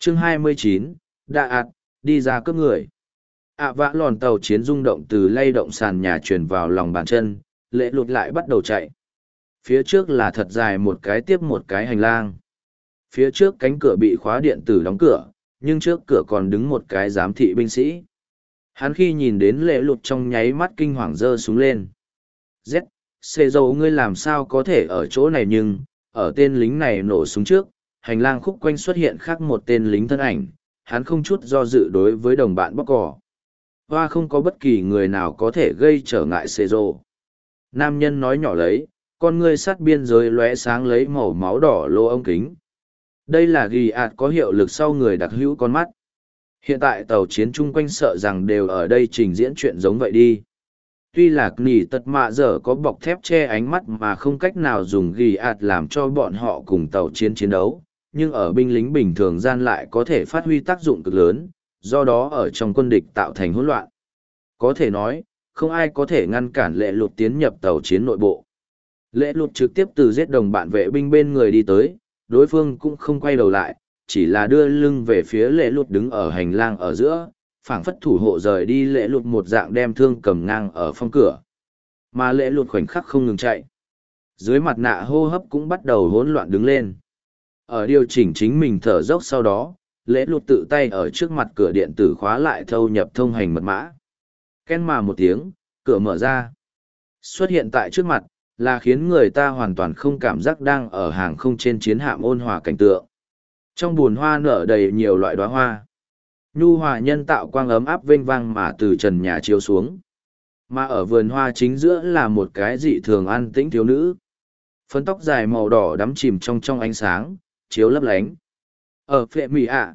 Chương 29, Đạ ạt, đi ra cướp người. Vã lòn tàu chiến rung động từ lay động sàn nhà truyền vào lòng bàn chân, lệ lụt lại bắt đầu chạy. Phía trước là thật dài một cái tiếp một cái hành lang. Phía trước cánh cửa bị khóa điện tử đóng cửa, nhưng trước cửa còn đứng một cái giám thị binh sĩ. Hắn khi nhìn đến lệ lụt trong nháy mắt kinh hoàng giơ súng lên. Z, xê dầu ngươi làm sao có thể ở chỗ này, nhưng, ở tên lính này nổ súng trước, hành lang khúc quanh xuất hiện khác một tên lính thân ảnh, hắn không chút do dự đối với đồng bạn bóc cỏ. Hoa không có bất kỳ người nào có thể gây trở ngại xê dầu. Nam nhân nói nhỏ lấy, con ngươi sát biên giới lóe sáng lấy màu máu đỏ lô ống kính. Đây là ghi ạt có hiệu lực sau người đặc hữu con mắt. Hiện tại tàu chiến chung quanh sợ rằng đều ở đây trình diễn chuyện giống vậy đi. Tuy là nỉ tật mạ giờ có bọc thép che ánh mắt mà không cách nào dùng ghi ạt làm cho bọn họ cùng tàu chiến chiến đấu, nhưng ở binh lính bình thường gian lại có thể phát huy tác dụng cực lớn, do đó ở trong quân địch tạo thành hỗn loạn. Có thể nói, không ai có thể ngăn cản lệ lụt tiến nhập tàu chiến nội bộ. Lệ lụt trực tiếp từ giết đồng bạn vệ binh bên người đi tới, đối phương cũng không quay đầu lại, chỉ là đưa lưng về phía lệ lụt đứng ở hành lang ở giữa, phảng phất thủ hộ rời đi lệ lụt một dạng đem thương cầm ngang ở phong cửa. Mà lệ lụt khoảnh khắc không ngừng chạy. Dưới mặt nạ hô hấp cũng bắt đầu hỗn loạn đứng lên. Ở điều chỉnh chính mình thở dốc sau đó, lệ lụt tự tay ở trước mặt cửa điện tử khóa lại thâu nhập thông hành mật mã. Ken mà một tiếng, cửa mở ra. Xuất hiện tại trước mặt, là khiến người ta hoàn toàn không cảm giác đang ở hàng không trên chiến hạm ôn hòa cảnh tượng. Trong buồn hoa nở đầy nhiều loại đóa hoa. Nhu hòa nhân tạo quang ấm áp vênh vang mà từ trần nhà chiếu xuống. Mà ở vườn hoa chính giữa là một cái dị thường an tĩnh thiếu nữ. Phấn tóc dài màu đỏ đắm chìm trong ánh sáng, chiếu lấp lánh. Ở phệ mì ạ.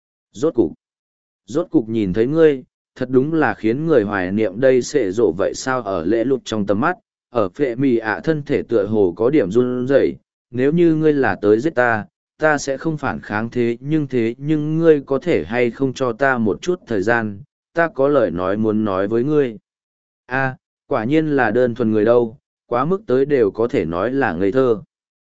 Rốt cục nhìn thấy ngươi, thật đúng là khiến người hoài niệm đây sẽ rộ vậy sao. Ở lễ lụt trong tầm mắt, ở phệ mì ạ thân thể tựa hồ có điểm run rẩy. Nếu như ngươi là tới giết ta, ta sẽ không phản kháng, thế nhưng ngươi có thể hay không cho ta một chút thời gian, ta có lời nói muốn nói với ngươi. Quả nhiên là đơn thuần người đâu, quá mức tới đều có thể nói là ngây thơ.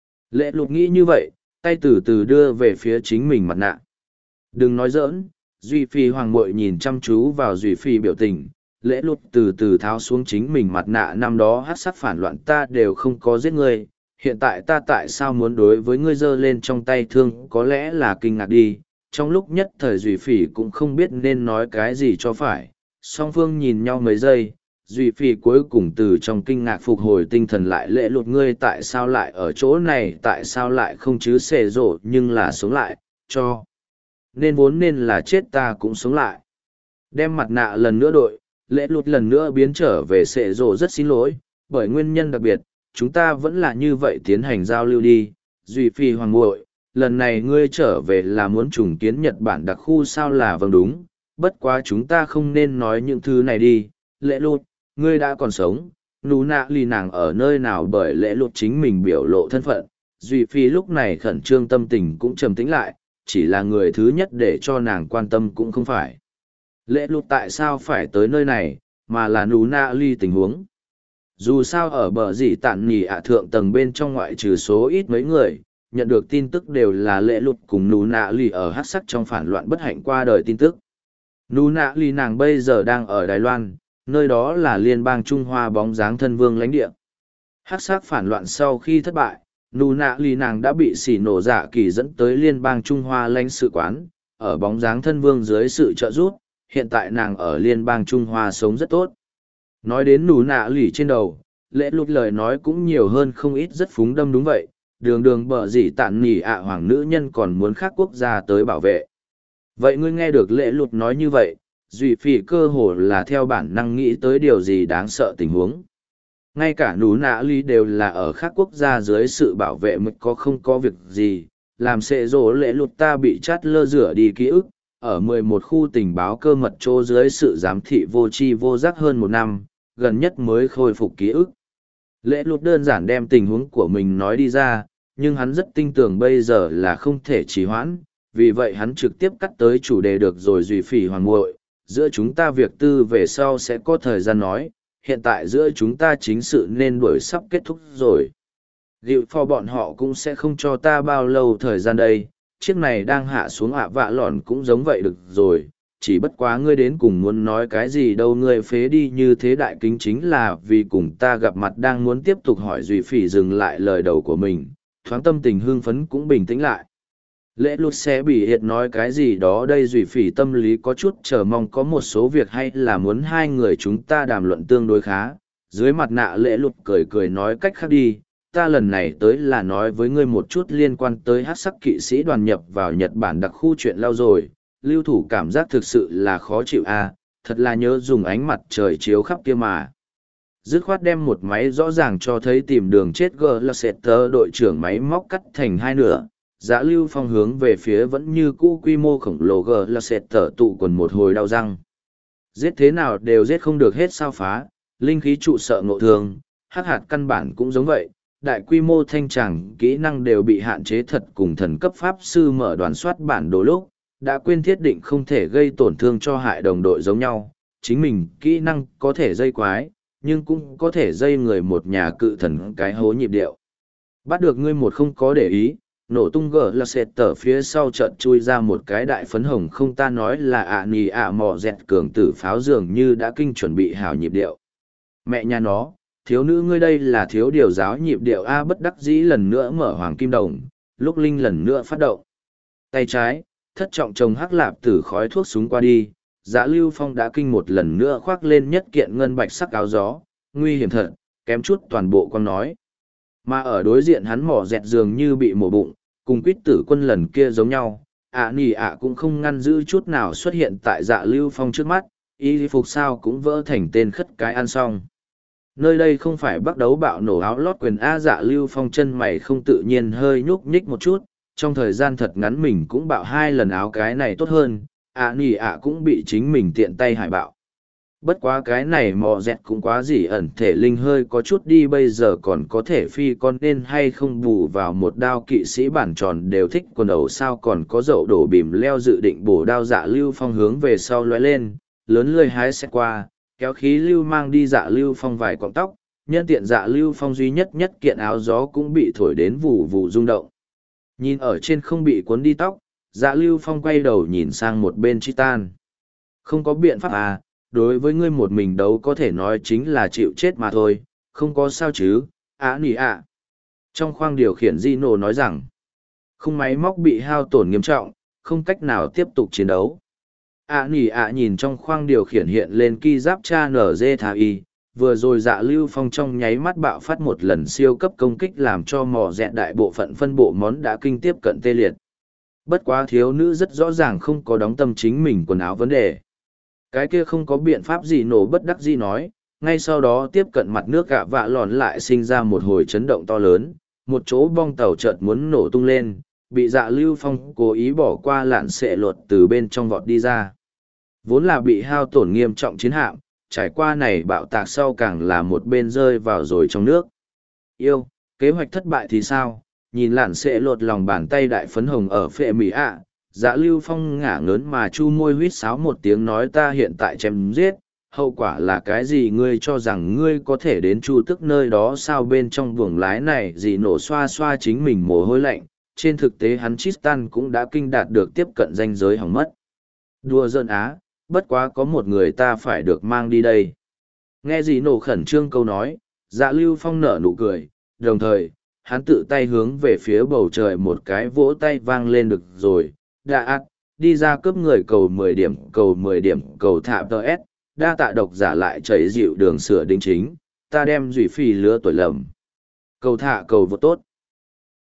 Lệ lụt nghĩ như vậy, tay từ từ đưa về phía chính mình mặt nạ. Đừng nói giỡn, Duy Phi hoàng muội nhìn chăm chú vào Duy Phi biểu tình, lễ lụt từ từ tháo xuống chính mình mặt nạ. Năm đó hát sắc phản loạn ta đều không có giết ngươi, hiện tại ta tại sao muốn đối với ngươi giơ lên trong tay thương, có lẽ là kinh ngạc đi. Trong lúc nhất thời Duy Phỉ cũng không biết nên nói cái gì cho phải. Song phương nhìn nhau mấy giây, Duy Phỉ cuối cùng từ trong kinh ngạc phục hồi tinh thần lại. Lệ lụt ngươi tại sao lại ở chỗ này, tại sao lại không chứ xề rộ nhưng là sống lại, cho. Nên vốn nên là chết ta cũng sống lại. Đem mặt nạ lần nữa đội, lệ lụt lần nữa biến trở về xề rộ rất xin lỗi, bởi nguyên nhân đặc biệt. Chúng ta vẫn là như vậy tiến hành giao lưu đi. Duy Phi hoàng muội, lần này ngươi trở về là muốn trùng kiến Nhật Bản đặc khu sao? Là vâng đúng, bất quá chúng ta không nên nói những thứ này đi. Lệ lụt, ngươi đã còn sống, nú nạ lì nàng ở nơi nào? Bởi lệ lụt chính mình biểu lộ thân phận, Duy Phi lúc này khẩn trương tâm tình cũng trầm tĩnh lại, chỉ là người thứ nhất để cho nàng quan tâm cũng không phải lệ lụt tại sao phải tới nơi này, mà là nú nạ lì tình huống. Dù sao ở bờ dì tản nỉ ạ thượng tầng bên trong, ngoại trừ số ít mấy người, nhận được tin tức đều là lệ lụt cùng nú nạ lì ở hát sắc trong phản loạn bất hạnh qua đời tin tức. Nú nạ lì nàng bây giờ đang ở Đài Loan, nơi đó là liên bang Trung Hoa bóng dáng thân vương lãnh địa. Hát sắc phản loạn sau khi thất bại, nú nạ lì nàng đã bị xỉ nổ dạ kỳ dẫn tới liên bang Trung Hoa lãnh sự quán, ở bóng dáng thân vương dưới sự trợ giúp, hiện tại nàng ở liên bang Trung Hoa sống rất tốt. Nói đến nú nạ lì trên đầu, lễ lụt lời nói cũng nhiều hơn không ít, rất phúng đâm. Đúng vậy, đường bờ dì tản nỉ ạ hoàng nữ nhân còn muốn khác quốc gia tới bảo vệ. Vậy ngươi nghe được lễ lụt nói như vậy, Duy Phi cơ hồ là theo bản năng nghĩ tới điều gì đáng sợ tình huống. Ngay cả nú nạ lì đều là ở khác quốc gia dưới sự bảo vệ mới có không có việc gì, làm xệ rỗ lễ lụt ta bị chát lơ rửa đi ký ức, ở 11 khu tình báo cơ mật chỗ dưới sự giám thị vô tri vô giác hơn một năm, gần nhất mới khôi phục ký ức. Lễ lụt đơn giản đem tình huống của mình nói đi ra, nhưng hắn rất tin tưởng bây giờ là không thể trì hoãn, vì vậy hắn trực tiếp cắt tới chủ đề. Được rồi Duy Phỉ hoàng muội, giữa chúng ta việc tư về sau sẽ có thời gian nói, hiện tại giữa chúng ta chính sự nên đuổi sắp kết thúc rồi. Dịu phò bọn họ cũng sẽ không cho ta bao lâu thời gian đây, chiếc này đang hạ xuống ạ vạ lòn cũng giống vậy được rồi, chỉ bất quá ngươi đến cùng muốn nói cái gì đâu, ngươi phế đi như thế đại kính chính là vì cùng ta gặp mặt. Đang muốn tiếp tục hỏi Duy Phỉ dừng lại lời đầu của mình, thoáng tâm tình hưng phấn cũng bình tĩnh lại. Lễ lụt sẽ bị hiện nói cái gì đó đây, Duy Phỉ tâm lý có chút chờ mong có một số việc hay là muốn hai người chúng ta đàm luận tương đối khá. Dưới mặt nạ lễ lụt cười cười nói cách khác đi, ta lần này tới là nói với ngươi một chút liên quan tới hắc sắc kỵ sĩ đoàn nhập vào Nhật Bản đặc khu chuyện lâu rồi. Lưu thủ cảm giác thực sự là khó chịu à, thật là nhớ dùng ánh mặt trời chiếu khắp kia mà. Dứt khoát đem một máy rõ ràng cho thấy tìm đường chết Glasseter đội trưởng máy móc cắt thành hai nửa. Dạ Lưu Phong hướng về phía vẫn như cũ quy mô khổng lồ Glasseter tụ quần một hồi đau răng. Giết thế nào đều giết không được hết sao phá, linh khí trụ sợ ngộ thường, hắc hạt căn bản cũng giống vậy. Đại quy mô thanh tràng kỹ năng đều bị hạn chế thật, cùng thần cấp pháp sư mở đoàn soát bản đồ lúc đã quên thiết định không thể gây tổn thương cho hại đồng đội giống nhau. Chính mình kỹ năng có thể dây quái, nhưng cũng có thể dây người một nhà cự thần cái hố nhịp điệu. Bắt được ngươi một không có để ý, nổ tung gờ là sệt tở phía sau trận chui ra một cái đại phấn hồng, không ta nói là nì mò dẹt cường tử pháo dường như đã kinh chuẩn bị hào nhịp điệu. Mẹ nhà nó, thiếu nữ ngươi đây là thiếu điều giáo nhịp điệu a, bất đắc dĩ lần nữa mở hoàng kim đồng, lúc linh lần nữa phát động. Tay trái, thất trọng trồng hắc lạp tử khói thuốc súng qua đi, Dạ Lưu Phong đã kinh một lần nữa khoác lên nhất kiện ngân bạch sắc áo gió, nguy hiểm thật, kém chút toàn bộ con nói. Mà ở đối diện hắn mỏ dẹt dường như bị mổ bụng, cùng quýt tử quân lần kia giống nhau, nì cũng không ngăn giữ chút nào xuất hiện tại Dạ Lưu Phong trước mắt, y phục sao cũng vỡ thành tên khất cái ăn xong. Nơi đây không phải bắt đấu bạo nổ áo lót quyền a. Dạ Lưu Phong chân mày không tự nhiên hơi nhúc nhích một chút, trong thời gian thật ngắn mình cũng bạo 2 lần áo, cái này tốt hơn, nì cũng bị chính mình tiện tay hại bạo. Bất quá cái này mò dẹt cũng quá gì ẩn thể linh hơi có chút đi, bây giờ còn có thể phi con nên hay không bù vào một đao, kỵ sĩ bản tròn đều thích quần ẩu sao còn có dậu đổ bìm leo, dự định bổ đao. Dạ Lưu Phong hướng về sau lóe lên, lớn lươi hái xét qua, kéo khí lưu mang đi Dạ Lưu Phong vài cọng tóc, nhân tiện Dạ Lưu Phong duy nhất kiện áo gió cũng bị thổi đến vù vù rung động. Nhìn ở trên không bị cuốn đi tóc, Dạ Lưu Phong quay đầu nhìn sang một bên Chitan. Không có biện pháp à, đối với ngươi một mình đấu có thể nói chính là chịu chết mà thôi, không có sao chứ, nì Trong khoang điều khiển Gino nói rằng, khung máy móc bị hao tổn nghiêm trọng, không cách nào tiếp tục chiến đấu. Nì nhìn trong khoang điều khiển hiện lên ki giáp cha NG thà y, vừa rồi Dạ Lưu Phong trong nháy mắt bạo phát một lần siêu cấp công kích làm cho mò dẹt đại bộ phận phân bộ món đã kinh tiếp cận tê liệt. Bất quá thiếu nữ rất rõ ràng không có đóng tâm chính mình quần áo vấn đề. Cái kia không có biện pháp gì, nổ bất đắc dĩ nói, ngay sau đó tiếp cận mặt nước gạ vạ lòn lại sinh ra một hồi chấn động to lớn, một chỗ bong tàu chợt muốn nổ tung lên, bị Dạ Lưu Phong cố ý bỏ qua lạn xệ luật từ bên trong vọt đi ra. Vốn là bị hao tổn nghiêm trọng chiến hạm, trải qua này bạo tạc sau càng là một bên rơi vào rồi trong nước. Yêu, kế hoạch thất bại thì sao? Nhìn lạn xệ lột lòng bàn tay đại phấn hồng ở phệ mỹ Dạ Lưu Phong ngả ngớn mà chu môi huýt sáo một tiếng nói, ta hiện tại chém giết, hậu quả là cái gì? Ngươi cho rằng ngươi có thể đến Chu Tức nơi đó sao? Bên trong buồng lái này gì nổ xoa xoa chính mình mồ hôi lạnh, trên thực tế hắn Tristan cũng đã kinh đạt được tiếp cận ranh giới hỏng mất. Đùa giỡn á, bất quá có một người ta phải được mang đi đây. Nghe gì nổ khẩn trương câu nói, Dạ Lưu Phong nở nụ cười, đồng thời, hắn tự tay hướng về phía bầu trời một cái vỗ tay vang lên, được rồi, đi ra cướp người, cầu 10 điểm, cầu 10 điểm, cầu thả tờ S, đa tạ độc giả lại chảy dịu đường sửa đính chính, ta đem Duy Phi lứa tuổi lầm. Cầu thả cầu vô tốt.